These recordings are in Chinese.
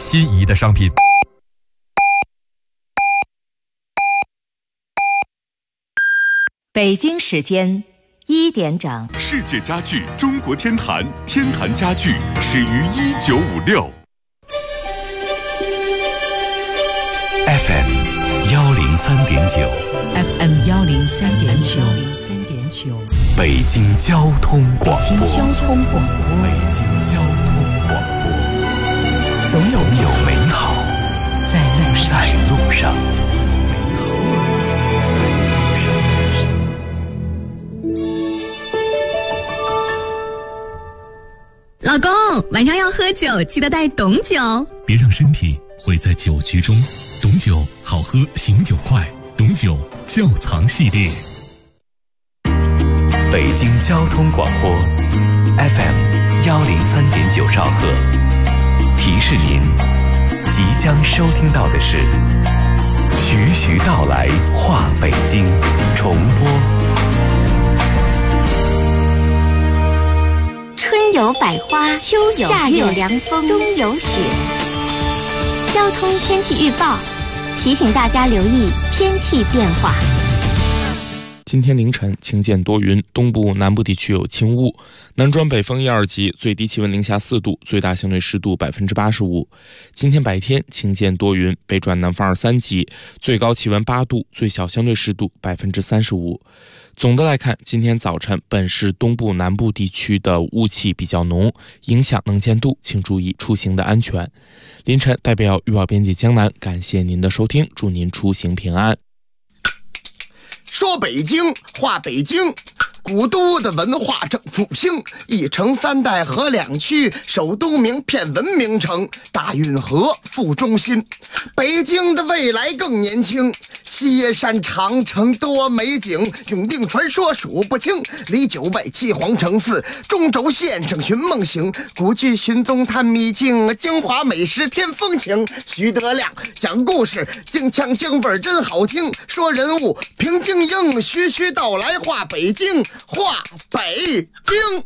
心仪的商品。 北京时间1点整， 世界家具中国天坛，天坛家具始于1956。 FM 103.9 FM 103.9 北京交通广播。 北京交通广播。总有美好在路上。 老公，晚上要喝酒，记得带董酒， 别让身体毁在酒局中。董酒好喝，醒酒快。董酒窖藏系列。 北京交通广播 FM 103.9兆赫，提示您即将收听到的是徐徐道来话北京重播。 春有百花，秋有夏有凉风，冬有雪。交通天气预报提醒大家留意天气变化。 今天凌晨晴间多云，东部、南部地区有轻雾，南转北风1、2级，最低气温零下4度，最大相对湿度85%。今天白天晴间多云，北转南风2、3级，最高气温8度，最小相对湿度35%。总的来看，今天早晨本市东部、南部地区的雾气比较浓，影响能见度，请注意出行的安全。凌晨代表预报编辑江南，感谢您的收听，祝您出行平安。 说北京话北京，古都的文化正复兴，一城三代合两区，首都名片文明城，大运河副中心。北京的未来更年轻，西山长城多美景，永定传说数不清，离九外七皇城寺，中轴线上寻梦行，古剧寻踪探秘境，京华美食添风情。徐德亮讲故事，京腔京味真好听，说人物平静应，徐徐道来话北京，话北京。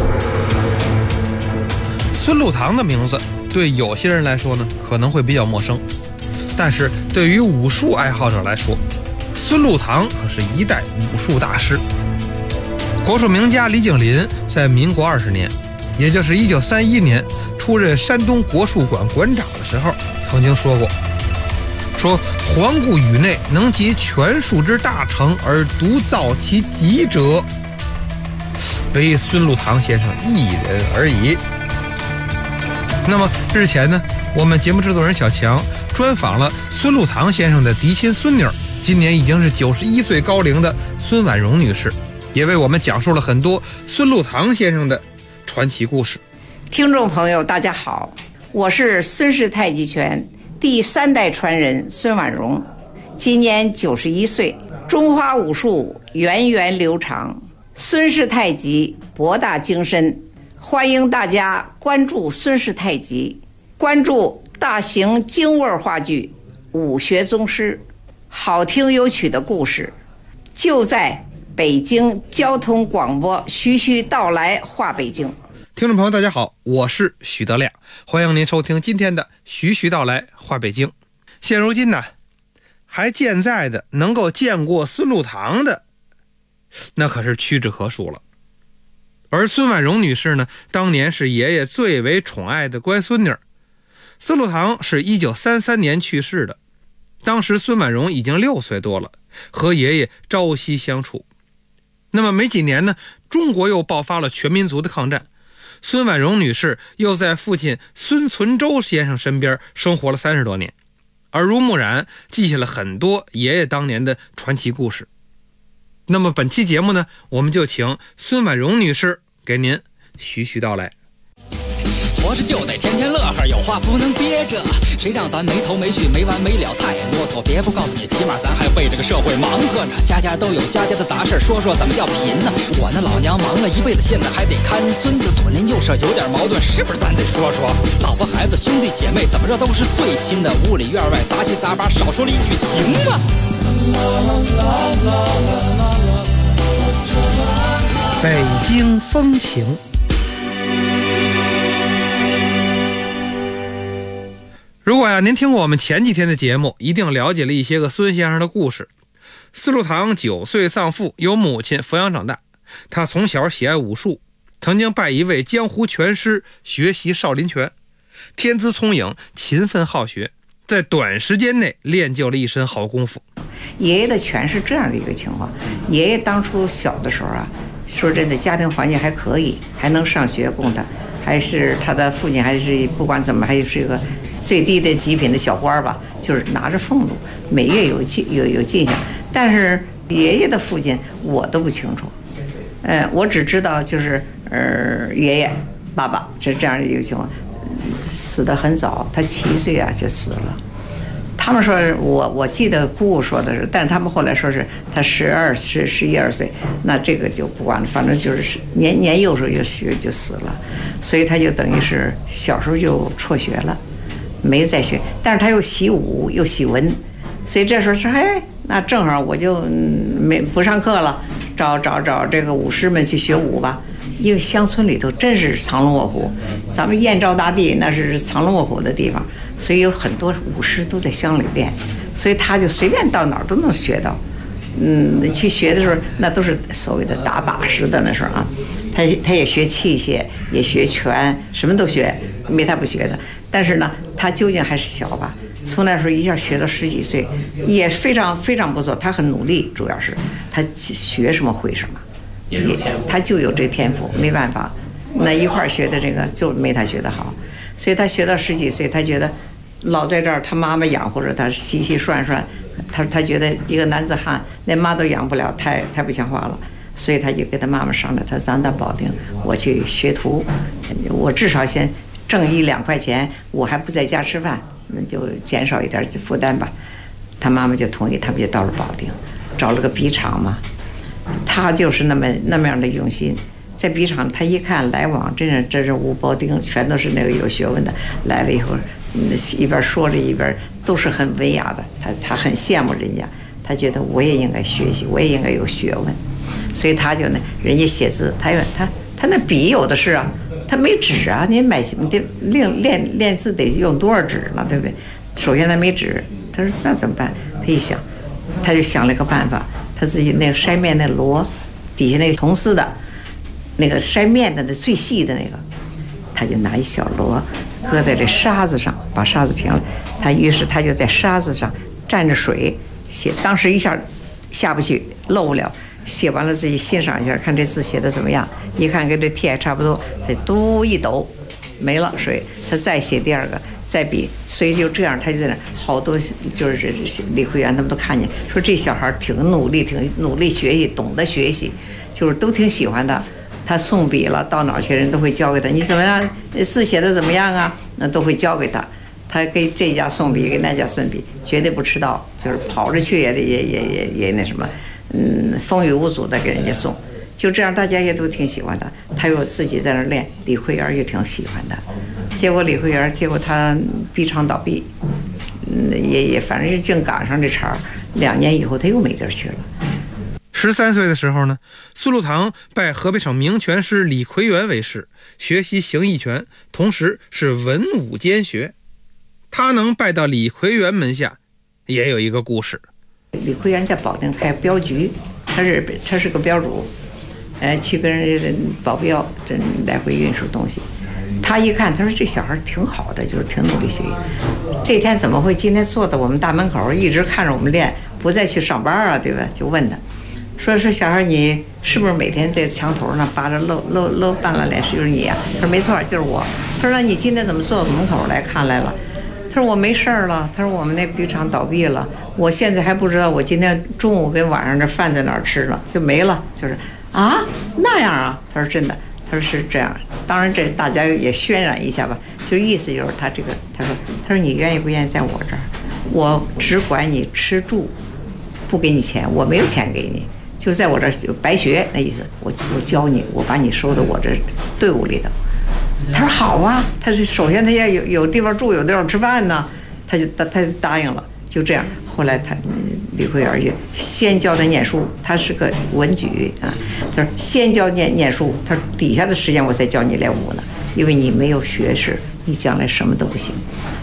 孙禄堂的名字对有些人来说呢，可能会比较陌生，但是对于武术爱好者来说，孙禄堂可是一代武术大师。国术名家李景林在民国20年，也就是1931年出任山东国术馆馆长的时候，曾经说过，环顾宇内，能集全术之大成而独造其极者，唯孙禄堂先生一人而已。那么日前呢，我们节目制作人小强专访了孙禄堂先生的嫡亲孙女，今年已经是91岁高龄的孙婉容女士，也为我们讲述了很多孙禄堂先生的传奇故事。 听众朋友大家好，我是孙氏太极拳第3代传人孙婉容，今年91岁，中华武术源远流长，孙氏太极博大精深，欢迎大家关注孙氏太极，关注大型京味话剧《武学宗师》，好听有趣的故事就在北京交通广播徐徐道来话北京。 听众朋友大家好，我是许德亮，欢迎您收听今天的徐徐道来话北京。现如今呢，还健在的能够见过孙禄堂的，那可是屈指可数了。而孙婉容女士呢，当年是爷爷最为宠爱的乖孙女。孙禄堂是1933年去世的，当时孙婉容已经6岁多了，和爷爷朝夕相处。那么没几年呢，中国又爆发了全民族的抗战，孙婉容女士又在父亲孙存周先生身边生活了30多年，耳濡目染，记下了很多爷爷当年的传奇故事。那么本期节目呢，我们就请孙婉容女士给您徐徐道来。 活着就得天天乐呵，有话不能憋着，谁让咱没头没绪没完没了太啰嗦，别不告诉你，起码咱还为这个社会忙活着，家家都有家家的杂事，说说怎么叫贫呢？我那老娘忙了一辈子，现在还得看孙子，左邻右舍有点矛盾，是不是咱得说说？老婆孩子兄弟姐妹怎么着都是最亲的，屋里院外杂七杂八，少说了一句行吗？ 北京风情。 果呀您听过我们前几天的节目，一定了解了一些个孙先生的故事。司徒堂9岁丧父，由母亲抚养长大。他从小喜爱武术，曾经拜一位江湖拳师学习少林拳，天资聪颖，勤奋好学，在短时间内练就了一身好功夫。 爷爷的拳是这样的一个情况，爷爷当初小的时候啊，说真的家庭环境还可以，还能上学供他，还是他的父亲还是不管怎么还是一个最低的极品的小官吧，就是拿着俸禄，每月有进项。但是爷爷的父亲我都不清楚，我只知道就是爷爷爸爸是这样的一个情况，死得很早，他7岁啊就死了。他们说我记得姑姑说的是，但是他们后来说是他11、12岁，那这个就不管了，反正就是年幼时候就死了，所以他就等于是小时候就辍学了，没再学。但是他又习武又习文，所以这时候说那正好我就不上课了，找这个武师们去学武吧。因为乡村里头真是藏龙卧虎，咱们燕赵大地那是藏龙卧虎的地方，所以有很多武师都在乡里练，所以他就随便到哪儿都能学到。去学的时候那都是所谓的打把式的那时候啊，他也学器械，也学拳，什么都学，没他不学的。但是呢，他究竟还是小吧，从那时候一下学到10几岁，也非常非常不错。他很努力，主要是他学什么会什么。他就有这天赋，没办法，那一块学的这个就没他学的好，所以他学到10几岁，他觉得老在这儿，他妈妈养活着他，洗洗涮涮，他觉得一个男子汉连妈都养不了，太不像话了，所以他就跟他妈妈商量，他说咱到保定，我去学徒，我至少先挣1、2块钱，我还不在家吃饭，那就减少一点负担吧。他妈妈就同意，他们就到了保定，找了个笔场嘛。他就是那么样的用心，在笔场他一看来往，真是无包丁，全都是那个有学问的，来了以后，一边说着一边都是很文雅的，他很羡慕人家，他觉得我也应该学习，我也应该有学问，所以他就人家写字，他那笔有的是啊，他没纸啊，你买练字得用多少纸呢，对不对？首先他没纸，他说那怎么办？他一想，他就想了个办法。他自己那个筛面那箩底下那个铜丝的那个筛面的那最细的那个，他就拿一小箩搁在这沙子上，把沙子平了，于是他就在沙子上蘸着水写，当时一下下不去，漏不了，写完了自己欣赏一下，看这字写的怎么样，一看跟这帖差不多，他嘟一抖没了水，他再写第2个再比，所以就这样，他就在那好多就是李慧媛他们都看见，说这小孩挺努力学习，懂得学习，就是都挺喜欢的。他送笔了，到哪儿去人都会教给他，你怎么样，字写的怎么样啊？那都会教给他。他给这家送笔，给那家送笔，绝对不迟到，就是跑着去也那什么，风雨无阻的给人家送。就这样，大家也都挺喜欢的。他又自己在那练，李慧媛也挺喜欢的。结果他笔场倒闭，也反正就净赶上这茬，2年以后他又没地儿去了。 13岁的时候呢，苏禄堂拜河北省名拳师李奎元为师，学习形意拳，同时是文武兼学。他能拜到李奎元门下，也有一个故事。 李奎元在保定开镖局，他是个镖主，去跟人家保镖，这来回运输东西。他一看，他说这小孩挺好的，就是挺努力学习。这天怎么会今天坐在我们大门口，一直看着我们练，不再去上班啊？对吧？就问他，说小孩你是不是每天在墙头上扒着露半拉脸，是不是你呀？他说没错，就是我。他说那你今天怎么坐门口来看来了？他说我没事了。他说我们那笔场倒闭了，我现在还不知道我今天中午跟晚上这饭在哪儿吃了，就没了。就是啊，那样啊？他说真的。他说是这样，当然这大家也渲染一下吧，就意思就是他说你愿意不愿意在我这儿，我只管你吃住，不给你钱，我没有钱给你，就在我这儿就白学那意思，我教你，我把你收到我这队伍里头。他说好啊，他是首先他要有地方住，有地方吃饭呢，他就答应了，就这样。后来李慧媛就先教他念书，他是个文举啊，他说先教念书，他说底下的时间我才教你练武呢，因为你没有学识，你将来什么都不行。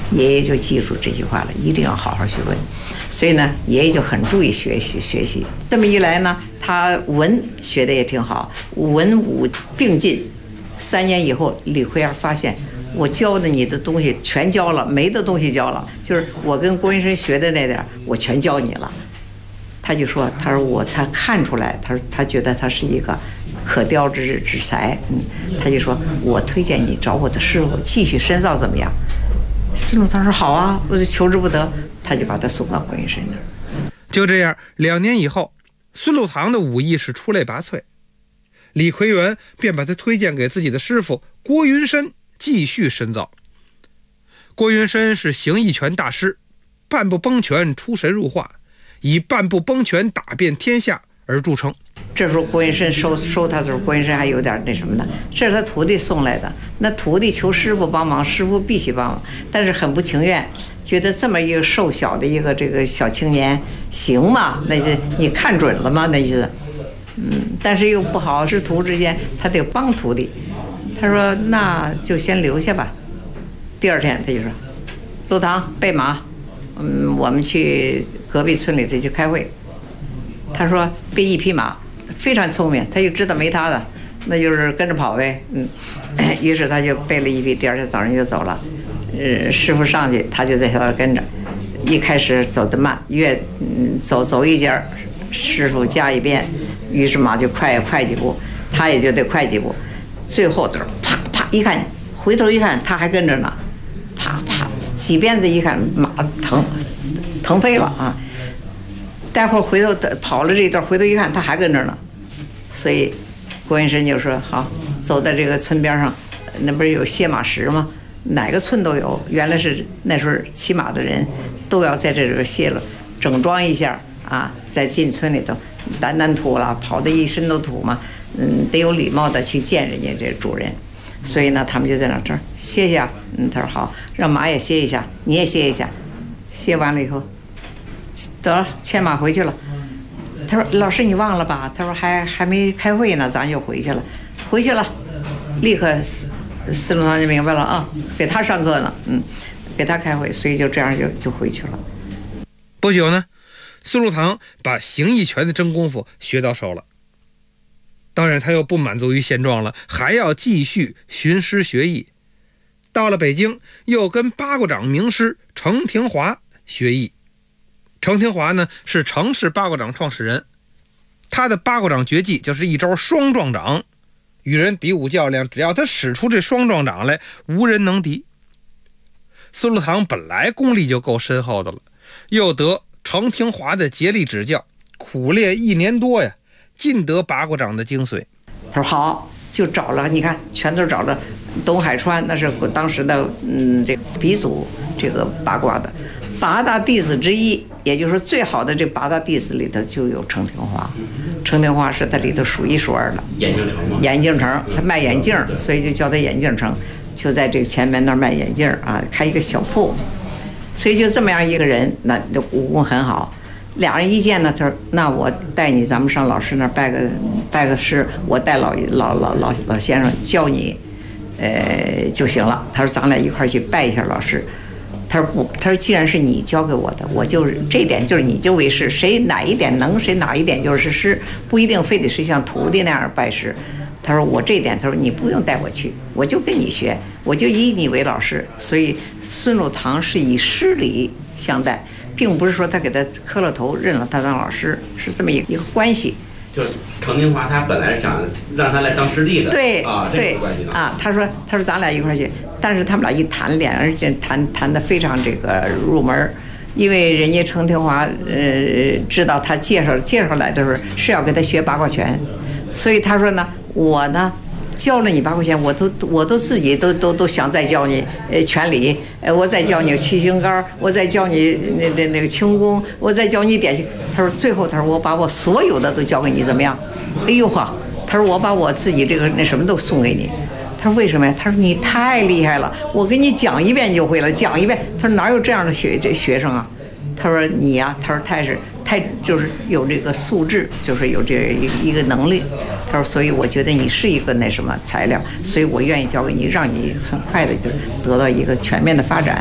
爷爷就记住这句话了，一定要好好学问。所以呢，爷爷就很注意学习。这么一来呢，他文学的也挺好，文武并进。3年以后，李奎儿发现我教的你的东西全教了，没的东西教了，就是我跟郭云深学的那点我全教你了。他就说，他说他看出来，他觉得他是一个可雕之才，他就说我推荐你找我的师傅继续深造怎么样？孙禄堂说好啊，我就求之不得，他就把他送到郭云深那儿。 就这样，2年以后，孙禄堂的武艺是出类拔萃，李奎元便把他推荐给自己的师傅郭云深继续深造。郭云深是形意拳大师，半步崩拳出神入化，以半步崩拳打遍天下而著称。 这时候郭云深收他的时候，郭云深还有点那什么呢？这是他徒弟送来的，那徒弟求师傅帮忙，师傅必须帮忙，但是很不情愿，觉得这么一个瘦小的一个这个小青年行吗？那是你看准了吗？那意思，但是又不好，师徒之间他得帮徒弟。他说那就先留下吧。第2天他就说，禄堂备马，我们去隔壁村里头去开会。他说备1匹马，非常聪明，他就知道没他的，那就是跟着跑呗。于是他就备了1匹，第2天早上就走了。师傅上去，他就在下头跟着。一开始走得慢，越走一截，师傅加一遍，于是马就快几步，他也就得快几步。最后就是啪啪一看，回头一看，他还跟着呢，啪啪几鞭子一看，马腾飞了啊！待会儿回头跑了这一段，回头一看，他还跟着呢。所以郭云深就说：“好，走到这个村边上，那不是有歇马石吗？哪个村都有。原来是那时候骑马的人都要在这里歇了，整装一下啊，再进村里头掸土了，跑的一身都土嘛。得有礼貌的去见人家这主人。所以呢，他们就在这儿歇下。他说好，让马也歇一下，你也歇一下。歇完了以后。”得了，牵马回去了。他说：“老师，你忘了吧？”他说还没开会呢，咱就回去了。立刻孙禄堂就明白了啊，给他上课呢，给他开会，所以就这样就回去了。 不久呢，孙禄堂把形意拳的真功夫学到手了。当然，他又不满足于现状了，还要继续寻师学艺。到了北京，又跟八卦掌名师程廷华学艺。程廷华呢是程氏八卦掌创始人，他的八卦掌绝技就是一招双撞掌，与人比武较量，只要他使出这双撞掌来，无人能敌。孙禄堂本来功力就够深厚的了，又得程廷华的竭力指教，苦练1年多呀，尽得八卦掌的精髓。 他说好，就找了，你看全都找了董海川，那是当时的这个鼻祖，这个八卦的8大弟子之一，也就是说最好的这8大弟子里头就有程廷华。程廷华是他里头数1数2的。眼镜城，他卖眼镜，所以就叫他眼镜城，就在这个前门那儿卖眼镜啊，开一个小铺。所以就这么样一个人，那武功很好。俩人一见呢，他说：“那我带你，咱们上老师那儿拜个师，我带老先生教你，就行了。”他说：“咱俩一块儿去拜一下老师。”他说不，他说既然是你教给我的，我就是这点就是你就为师，谁哪一点能，谁哪一点就是师，不一定非得是像徒弟那样拜师。他说我这一点，他说你不用带我去，我就跟你学，我就以你为老师。所以孙禄堂是以师礼相待，并不是说他给他磕了头认了他当老师，是这么一个关系。 就是程廷华他本来想让他来当师弟的， 对啊，这个关系啊，他说咱俩一块去，但是他们俩一谈，两人就谈得非常这个入门，因为人家程廷华知道他介绍来的时候是要给他学八卦拳，所以他说呢，我呢教了你八卦拳，我都自己都想再教你拳理，我再教你七星杆，我再教你那个轻功，我再教你点穴。他说最后他说我把我所有的都教给你，怎么样？哎呦呵，他说我把我自己这个那什么都送给你。他说为什么呀？他说你太厉害了，我给你讲一遍你就会了，讲一遍。他说哪有这样的学生啊？他说你呀，他说太就是有这个素质，就是有这一个能力。他说所以我觉得你是一个那什么材料，所以我愿意教给你，让你很快的就得到一个全面的发展。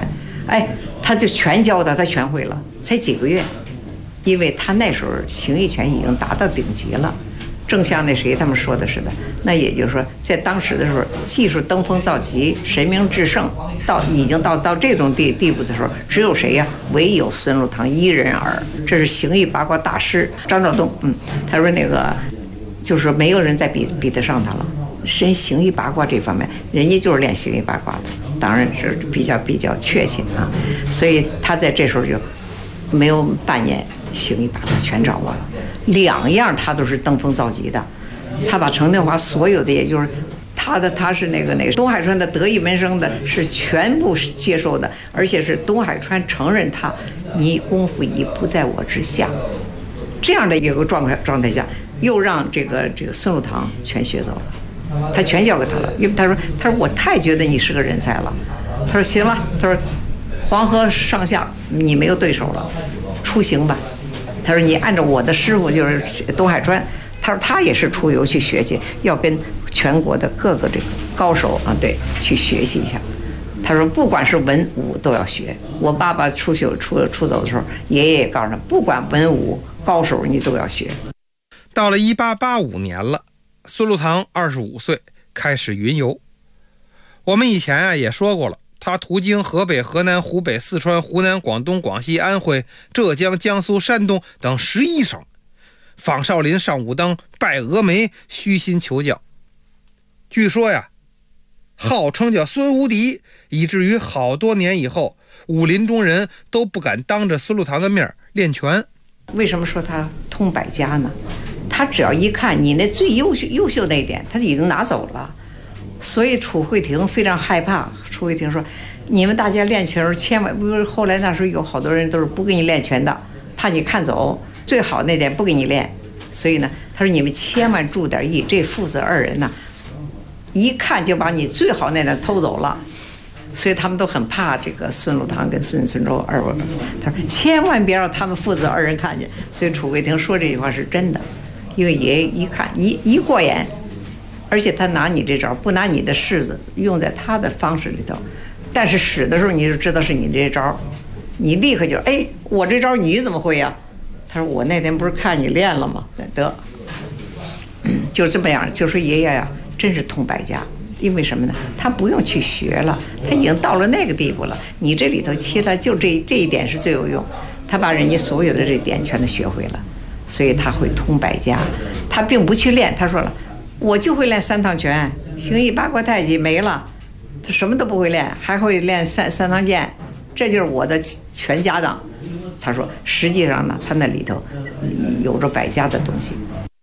哎，他就全教他全会了，才几个月，因为他那时候形意拳已经达到顶级了。正像那谁他们说的似的，那也就是说，在当时的时候，技术登峰造极，神明至圣，已经到这种地步的时候，只有谁呀？唯有孙禄堂一人耳。这是形意八卦大师张兆东，他说那个就是没有人再比得上他了。身形意八卦这方面，人家就是练形意八卦的，当然是比较确切啊。所以他在这时候就没有半年，形意八卦全掌握了。2样他都是登峰造极的，他把程定华所有的，也就是他是那个东海川的得意门生的，是全部接受的，而且是东海川承认他，你功夫已不在我之下，这样的一个状态下，又让这个孙禄堂全学走了，他全交给他了，因为他说我太觉得你是个人才了，他说行了，他说黄河上下你没有对手了，出行吧。他说：“你按照我的师傅就是东海川，他说他也是出游去学习，要跟全国的各个这个高手啊，对，去学习一下。他说不管是文武都要学。我爸爸出走的时候，爷爷也告诉他，不管文武高手你都要学。” 到了1885年了，孙禄堂25岁，开始云游。我们以前也说过了。他途经河北、河南、湖北、四川、湖南、广东、广西、安徽、浙江、江苏、山东等11省，访少林、上武当、拜峨眉，虚心求教。据说呀，号称叫孙无敌，以至于好多年以后，武林中人都不敢当着孙禄堂的面练拳。 为什么说他通百家呢？他只要一看你那最优秀那一点，他就已经拿走了。所以楚慧婷非常害怕。楚慧婷说：“你们大家练拳千万不是。”后来那时候有好多人都是不给你练拳的，怕你看走，最好那点不给你练。所以呢，他说你们千万注点意，这父子2人呢，一看就把你最好那点偷走了。所以他们都很怕这个孙禄堂跟孙周2位。他说千万别让他们父子2人看见。所以楚慧婷说这句话是真的，因为爷爷一看一过眼。而且他拿你这招，不拿你的式子，用在他的方式里头，但是使的时候你就知道是你这招，你立刻就我这招你怎么会呀？他说我那天不是看你练了吗？得，就这么样，就说爷爷呀，真是通百家。因为什么呢？他不用去学了，他已经到了那个地步了。你这里头切了，就这一点是最有用。他把人家所有的这点全都学会了，所以他会通百家。他并不去练，他说了。我就会练3趟拳，形意八卦太极没了，他什么都不会练，还会练三趟剑，这就是我的全家当。他说，实际上呢，他那里头有着百家的东西。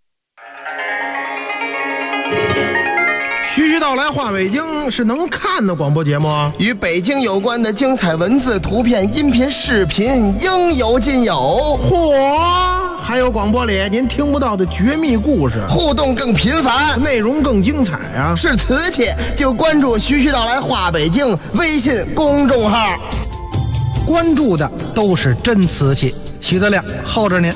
徐徐道来话北京是能看的广播节目， 与北京有关的精彩文字、图片、音频、视频应有尽有。 嚯！还有广播里您听不到的绝密故事， 互动更频繁， 内容更精彩啊！ 是瓷器就关注徐徐道来话北京微信公众号， 关注的都是真瓷器。徐德亮候着您。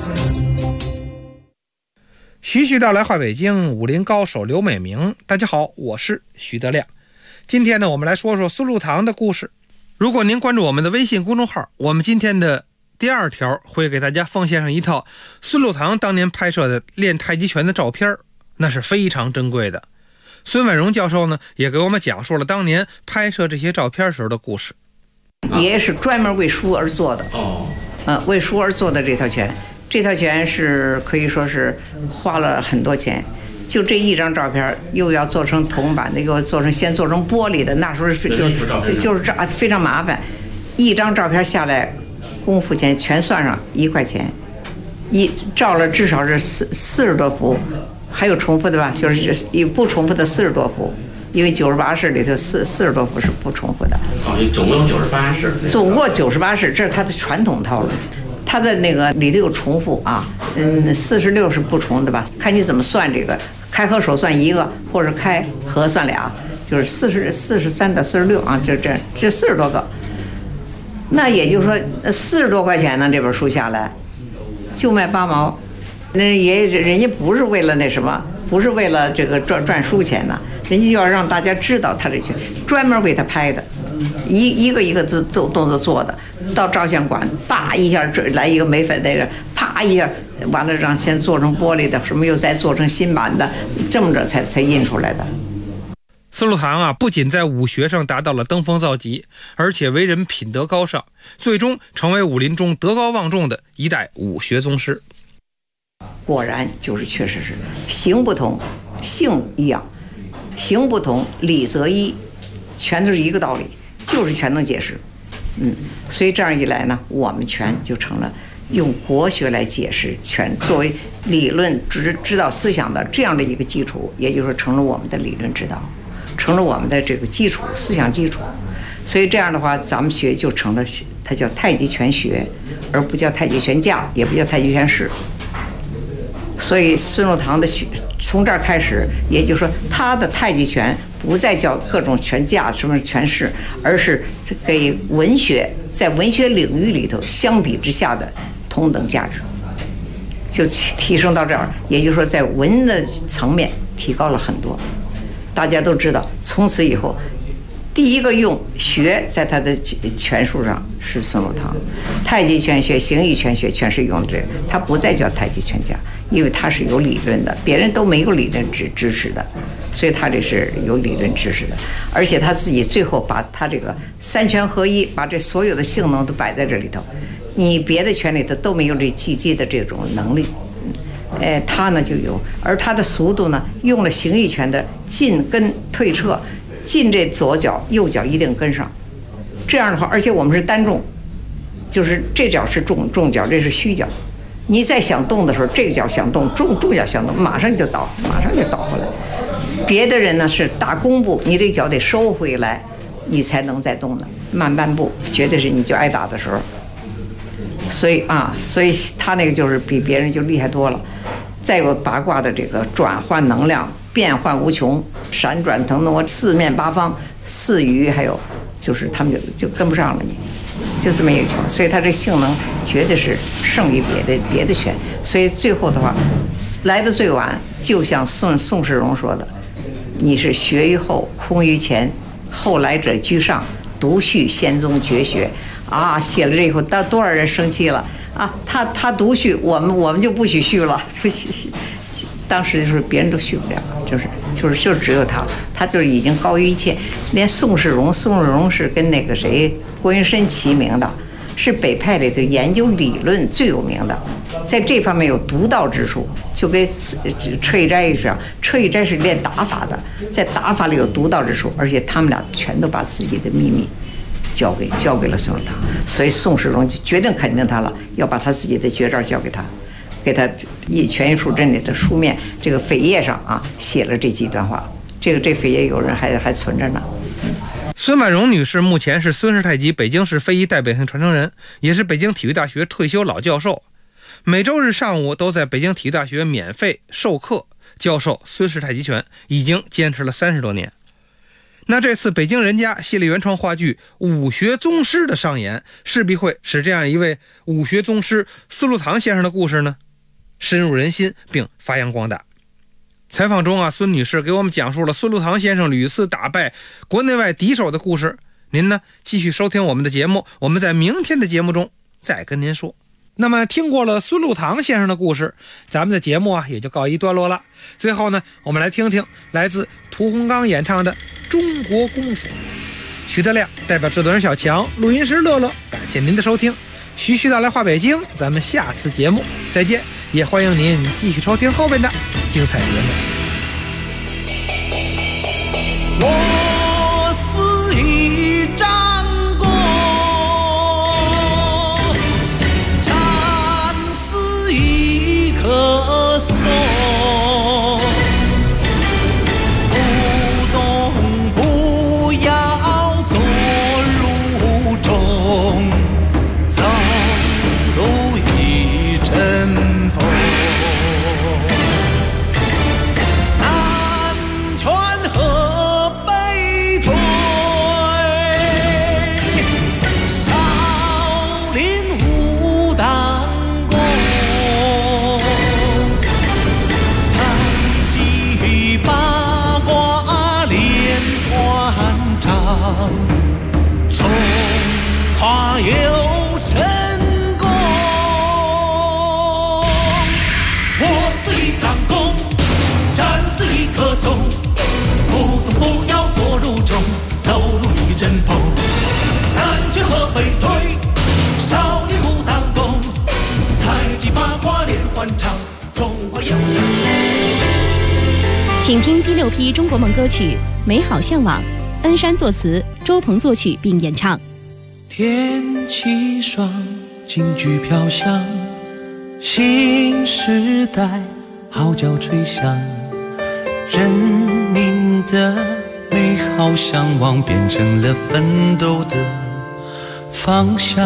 徐徐道来话北京，武林高手刘美明。大家好，我是徐德亮。今天呢，我们来说说孙禄堂的故事。如果您关注我们的微信公众号，我们今天的第2条会给大家奉献上一套孙禄堂当年拍摄的练太极拳的照片，那是非常珍贵的。孙婉容教授呢，也给我们讲述了当年拍摄这些照片时候的故事。 爷爷是专门为书而做的，为书而做的这套拳，这套拳是可以说是花了很多钱。就这一张照片，又要做成铜板的，又要先做成玻璃的，那时候就是非常麻烦。一张照片下来，功夫钱全算上1块钱，照了至少是40多幅，还有重复的吧，就是不重复的40多幅，因为98式里头40多幅是不重复的。 总共98式。 总共98式，这是它的传统套路。它的那个里头有重复啊，46是不重的吧？看你怎么算这个，开合手算1个，或者开合算2，就是43到46啊，就这40多个。那也就是说，40多块钱呢，这本书下来就卖8毛。那人家不是为了那什么，不是为了这个赚书钱呢，人家就要让大家知道他这拳专门为他拍的。 一个字动作做的。到照相馆，叭一下来一个眉粉在这，啪一下完了，让先做成玻璃的，什么又再做成新版的，这么着才印出来的。 孙禄堂啊，不仅在武学上达到了登峰造极，而且为人品德高尚，最终成为武林中德高望重的一代武学宗师。 果然就是确实是行不同，性一样，行不同，理则一，全都是一个道理，就是全能解释。所以这样一来呢，我们拳就成了用国学来解释拳作为理论指导思想的这样的一个基础，也就是说成了我们的理论指导，成了我们的这个基础思想基础。所以这样的话，咱们学就成了，它叫太极拳学，而不叫太极拳架，也不叫太极拳式。所以孙禄堂的从这儿开始，也就是说他的太极拳不再叫各种拳架什么拳式，而是给文学在文学领域里头相比之下的同等价值，就提升到这儿。也就是说在文的层面提高了很多。大家都知道，从此以后第一个用学在他的拳术上是孙禄堂，太极拳学、形意拳学全是用这个，他不再叫太极拳架，因为他是有理论的，别人都没有理论支持的，所以他这是有理论支持的。而且他自己最后把他这个三拳合一，把这所有的性能都摆在这里头，你别的拳里头都没有这击击的这种能力，他呢就有，而他的速度呢，用了形意拳的进跟退撤，进这左脚右脚一定跟上，这样的话，而且我们是单重，就是这脚是重脚，这是虚脚。你再想动的时候，这个脚想动，重脚想动，马上就倒回来。别的人呢是大弓步，你这脚得收回来，你才能再动呢。慢半步，绝对是你就挨打的时候。所以他那个就是比别人就厉害多了。再有八卦的这个转换能量，变幻无穷，闪转腾挪，四面八方，四余，还有就是他们就跟不上了你。就这么一个情况，所以他这性能绝对是胜于别的拳。所以最后的话，来的最晚，就像宋世荣说的：“你是学于后，空于前，后来者居上，独续先宗绝学。”啊，写了这以后，多少人生气了啊！他独续，我们就不许续了，不许续。当时就是别人都续不了，就只有他就是已经高于一切。连宋世荣是跟那个谁郭云深齐名的，是北派里头研究理论最有名的，在这方面有独到之处，就跟车一斋一样。车一斋是练打法的，在打法里有独到之处，而且他们俩全都把自己的秘密交给了孙禄堂，所以宋世荣就决定肯定他了，要把他自己的绝招交给他，给他《拳艺术阵》里的书面这个扉页上啊写了这几段话，这扉页有人还存着呢。 孙婉容女士目前是孙氏太极北京市非遗代表性传承人，也是北京体育大学退休老教授，每周日上午都在北京体育大学免费授课教授孙氏太极拳，已经坚持了30多年。那这次北京人家系列原创话剧武学宗师的上演，势必会使这样一位武学宗师孙禄堂先生的故事呢深入人心并发扬光大。采访中啊，孙女士给我们讲述了孙禄堂先生屡次打败国内外敌手的故事。您呢继续收听我们的节目，我们在明天的节目中再跟您说。那么听过了孙禄堂先生的故事，咱们的节目啊也就告一段落了。最后呢，我们来听听来自屠洪刚演唱的《中国功夫》。徐德亮代表制作人小强，录音师乐乐，感谢您的收听。徐徐道来话北京，咱们下次节目再见，也欢迎您继续收听后面的精彩节目。 我是一张弓，禅是一棵松，不动不要做路中，走路一阵风。 他有神功。我是一张弓，战似一棵松，不动不要坐如钟，走路一阵风。南拳和北推，少林武当功，太极八卦连环唱，中华有神功。 请听第6批中国梦歌曲《美好向往》，恩山作词，周鹏作曲并演唱。 天气爽，京剧飘香，新时代号角吹响，人民的美好向往变成了奋斗的方向。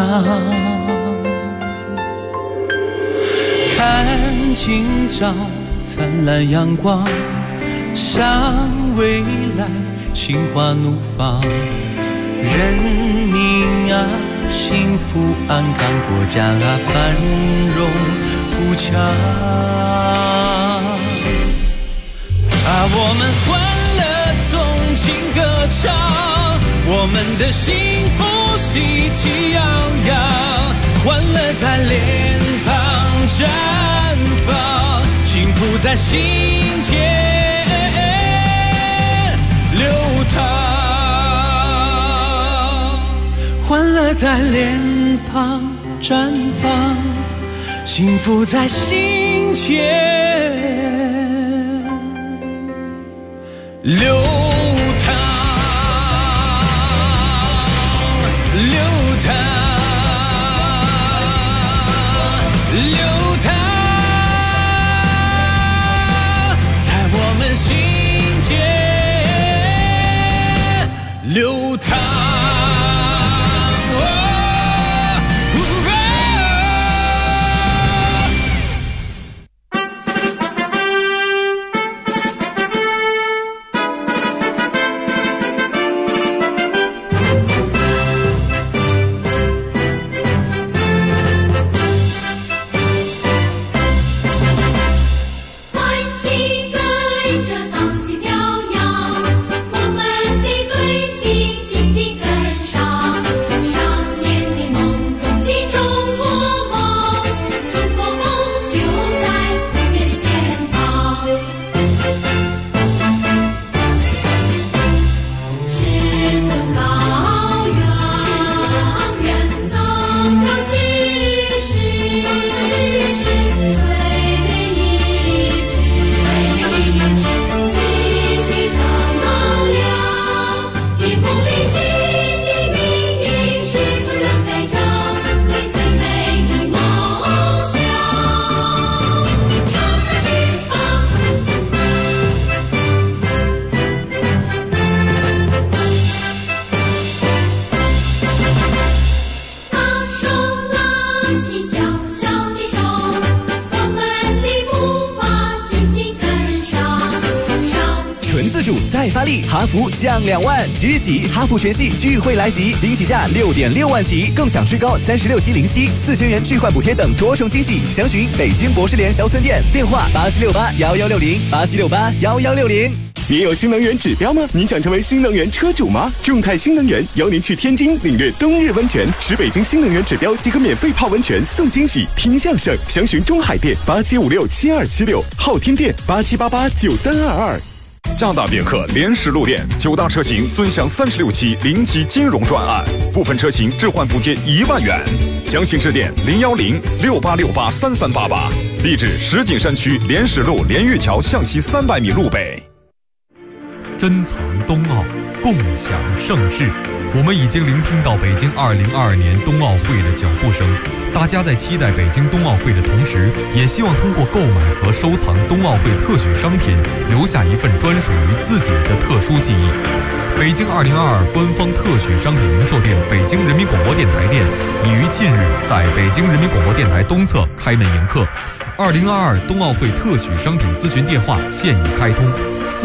看今朝灿烂阳光，向未来心花怒放，人民啊幸福安康，国家啊繁荣富强。我们欢乐纵情歌唱，我们的幸福喜气洋洋，欢乐在脸庞绽放，幸福在心间流淌，欢乐在脸庞绽放，幸福在心间流淌，流淌，流淌，在我们心间流淌。 再发力，哈弗降2万，即日起哈弗全系聚会来袭，惊喜价6.6万起，更享最高36期零息、4000元置换补贴等多重惊喜。详询北京博士联销村店，电话87681160，87681160。 您有新能源指标吗？您想成为新能源车主吗？众泰新能源邀您去天津领略冬日温泉，使北京新能源指标即可免费泡温泉送惊喜，听相声。详询中海店87567276，昊天店87889322。 加大别克联实路店9大车型尊享36期零息金融专案，部分车型置换补贴1万元。详情致电01068683388，地址石景山区联实路连玉桥向西300米路北。 珍藏冬奥，共享盛世。我们已经聆听到北京2022年冬奥会的脚步声，大家在期待北京冬奥会的同时，也希望通过购买和收藏冬奥会特许商品，留下一份专属于自己的特殊记忆。北京2022官方特许商品零售店北京人民广播电台店已于近日在北京人民广播电台东侧开门迎客。2022冬奥会特许商品咨询电话现已开通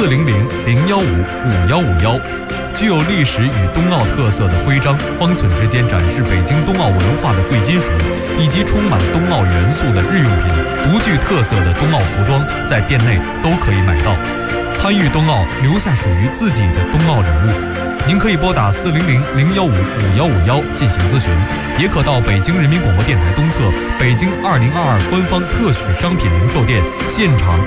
，400-015-5151。具有历史与冬奥特色的徽章，方寸之间展示北京冬奥文化的贵金属，以及充满冬奥元素的日用品，独具特色的冬奥服装，在店内都可以买到。 参与冬奥，留下属于自己的冬奥人物。您可以拨打400-015-5151进行咨询，也可到北京人民广播电台东侧北京2022官方特许商品零售店现场